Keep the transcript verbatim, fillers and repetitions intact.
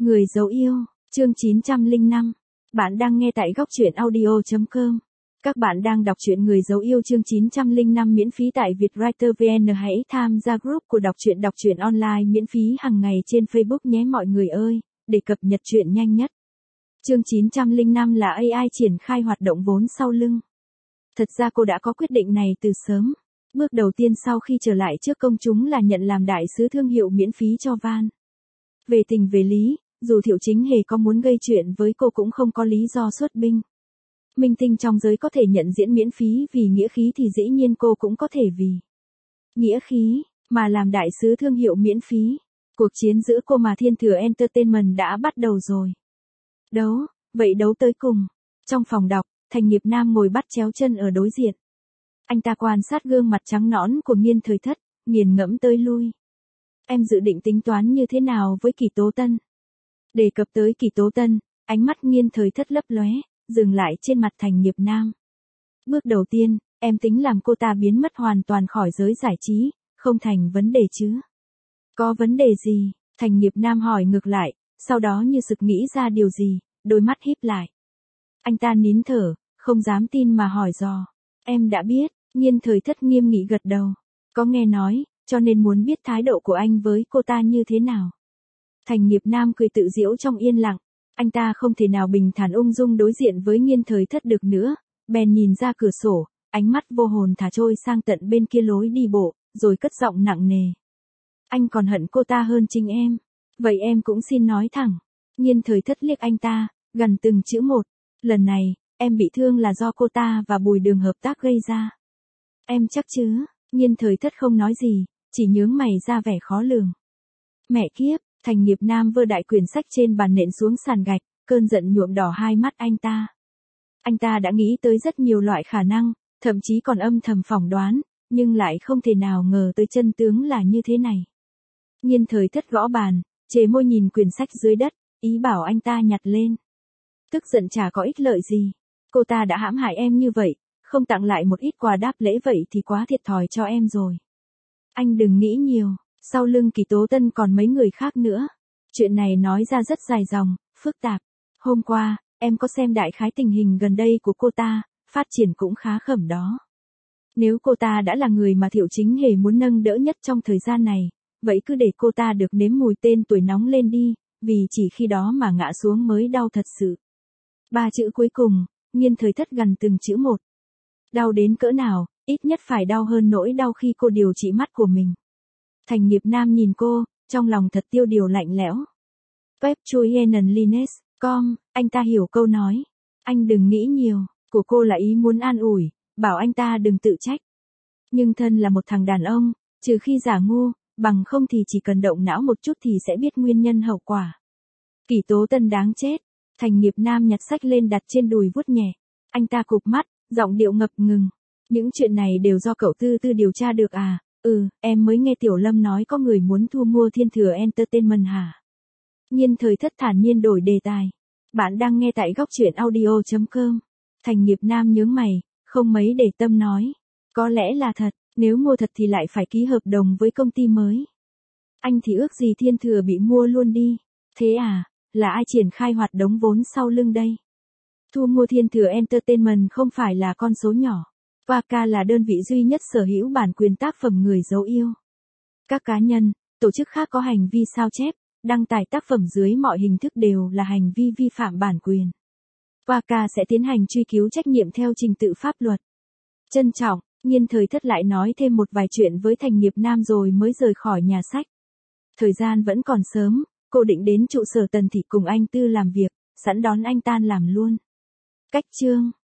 Người dấu yêu, chương chín trăm lẻ năm. Bạn đang nghe tại góc truyện audio chấm com. Các bạn đang đọc truyện Người dấu yêu chương chín trăm lẻ năm miễn phí tại Vietwriter vê en. Hãy tham gia group của đọc truyện đọc truyện online miễn phí hàng ngày trên Facebook nhé mọi người ơi, để cập nhật truyện nhanh nhất. Chương chín trăm lẻ năm là a i triển khai hoạt động vốn sau lưng. Thật ra cô đã có quyết định này từ sớm. Bước đầu tiên sau khi trở lại trước công chúng là nhận làm đại sứ thương hiệu miễn phí cho Van. Về tình về lý, dù Thiệu Chính Hề có muốn gây chuyện với cô cũng không có lý do xuất binh. Minh tinh trong giới có thể nhận diễn miễn phí vì nghĩa khí thì dĩ nhiên cô cũng có thể vì nghĩa khí mà làm đại sứ thương hiệu miễn phí. Cuộc chiến giữa cô mà Thiên Thừa Entertainment đã bắt đầu rồi. Đấu, vậy đấu tới cùng. Trong phòng đọc, Thành Nghiệp Nam ngồi bắt chéo chân ở đối diện. Anh ta quan sát gương mặt trắng nõn của Nghiên Thời Thất, nghiền ngẫm tới lui. Em dự định tính toán như thế nào với Kỳ Tố Tân? Đề cập tới Kỳ Tố Tân, ánh mắt Nghiên Thời Thất lấp lóe, dừng lại trên mặt Thành Nghiệp Nam. Bước đầu tiên, em tính làm cô ta biến mất hoàn toàn khỏi giới giải trí, không thành vấn đề chứ? Có vấn đề gì? Thành Nghiệp Nam hỏi ngược lại, sau đó như sực nghĩ ra điều gì, đôi mắt híp lại. Anh ta nín thở, không dám tin mà hỏi dò. Em đã biết, Nghiên Thời Thất nghiêm nghị gật đầu. Có nghe nói, cho nên muốn biết thái độ của anh với cô ta như thế nào. Thành Nghiệp Nam cười tự giễu trong yên lặng. Anh ta không thể nào bình thản ung dung đối diện với Nghiên Thời Thất được nữa, bèn nhìn ra cửa sổ, ánh mắt vô hồn thả trôi sang tận bên kia lối đi bộ, rồi cất giọng nặng nề. Anh còn hận cô ta hơn chính em. Vậy em cũng xin nói thẳng. Nghiên Thời Thất liếc anh ta, gần từng chữ một. Lần này, em bị thương là do cô ta và Bùi Đường hợp tác gây ra. Em chắc chứ? Nghiên Thời Thất không nói gì, chỉ nhướng mày ra vẻ khó lường. Mẹ kiếp, Thành Nghiệp Nam vơ đại quyển sách trên bàn nện xuống sàn gạch, cơn giận nhuộm đỏ hai mắt anh ta. Anh ta đã nghĩ tới rất nhiều loại khả năng, thậm chí còn âm thầm phỏng đoán, nhưng lại không thể nào ngờ tới chân tướng là như thế này. Nghiên Thời Thất gõ bàn, chề môi nhìn quyển sách dưới đất, ý bảo anh ta nhặt lên. Tức giận chả có ích lợi gì. Cô ta đã hãm hại em như vậy, không tặng lại một ít quà đáp lễ vậy thì quá thiệt thòi cho em rồi. Anh đừng nghĩ nhiều, sau lưng Kỳ Tố Tân còn mấy người khác nữa. Chuyện này nói ra rất dài dòng, phức tạp. Hôm qua, em có xem đại khái tình hình gần đây của cô ta, phát triển cũng khá khẩm đó. Nếu cô ta đã là người mà Thiệu Chính Hề muốn nâng đỡ nhất trong thời gian này, vậy cứ để cô ta được nếm mùi tên tuổi nóng lên đi, vì chỉ khi đó mà ngã xuống mới đau thật sự. Ba chữ cuối cùng, Nghiên Thời Thất gần từng chữ một. Đau đến cỡ nào, ít nhất phải đau hơn nỗi đau khi cô điều trị mắt của mình. Thành Nghiệp Nam nhìn cô, trong lòng thật tiêu điều lạnh lẽo. Web Chuyen Lines, com, anh ta hiểu câu nói. Anh đừng nghĩ nhiều, của cô là ý muốn an ủi, bảo anh ta đừng tự trách. Nhưng thân là một thằng đàn ông, trừ khi giả ngu, bằng không thì chỉ cần động não một chút thì sẽ biết nguyên nhân hậu quả. Kỳ Tố Tân đáng chết. Thành Nghiệp Nam nhặt sách lên đặt trên đùi vuốt nhẹ. Anh ta cụp mắt, giọng điệu ngập ngừng. Những chuyện này đều do cậu Tư Tư điều tra được à? Ừ, em mới nghe Tiểu Lâm nói có người muốn thu mua Thiên Thừa Entertainment hả? Nghiên Thời Thất thản nhiên đổi đề tài. Bạn đang nghe tại góc truyện audio chấm com. Thành Nghiệp Nam nhướng mày, không mấy để tâm nói. Có lẽ là thật, nếu mua thật thì lại phải ký hợp đồng với công ty mới. Anh thì ước gì Thiên Thừa bị mua luôn đi. Thế à? Là ai triển khai hoạt động vốn sau lưng đây? Thu mua Thiên Thừa Entertainment không phải là con số nhỏ. Waka là đơn vị duy nhất sở hữu bản quyền tác phẩm Người dấu yêu. Các cá nhân, tổ chức khác có hành vi sao chép, đăng tải tác phẩm dưới mọi hình thức đều là hành vi vi phạm bản quyền. Waka sẽ tiến hành truy cứu trách nhiệm theo trình tự pháp luật. Trân trọng, Nghiên Thời Thất lại nói thêm một vài chuyện với Thành Nghiệp Nam rồi mới rời khỏi nhà sách. Thời gian vẫn còn sớm. Cô định đến trụ sở Tần Thị cùng anh Tư làm việc, sẵn đón anh tan làm luôn. Cách chương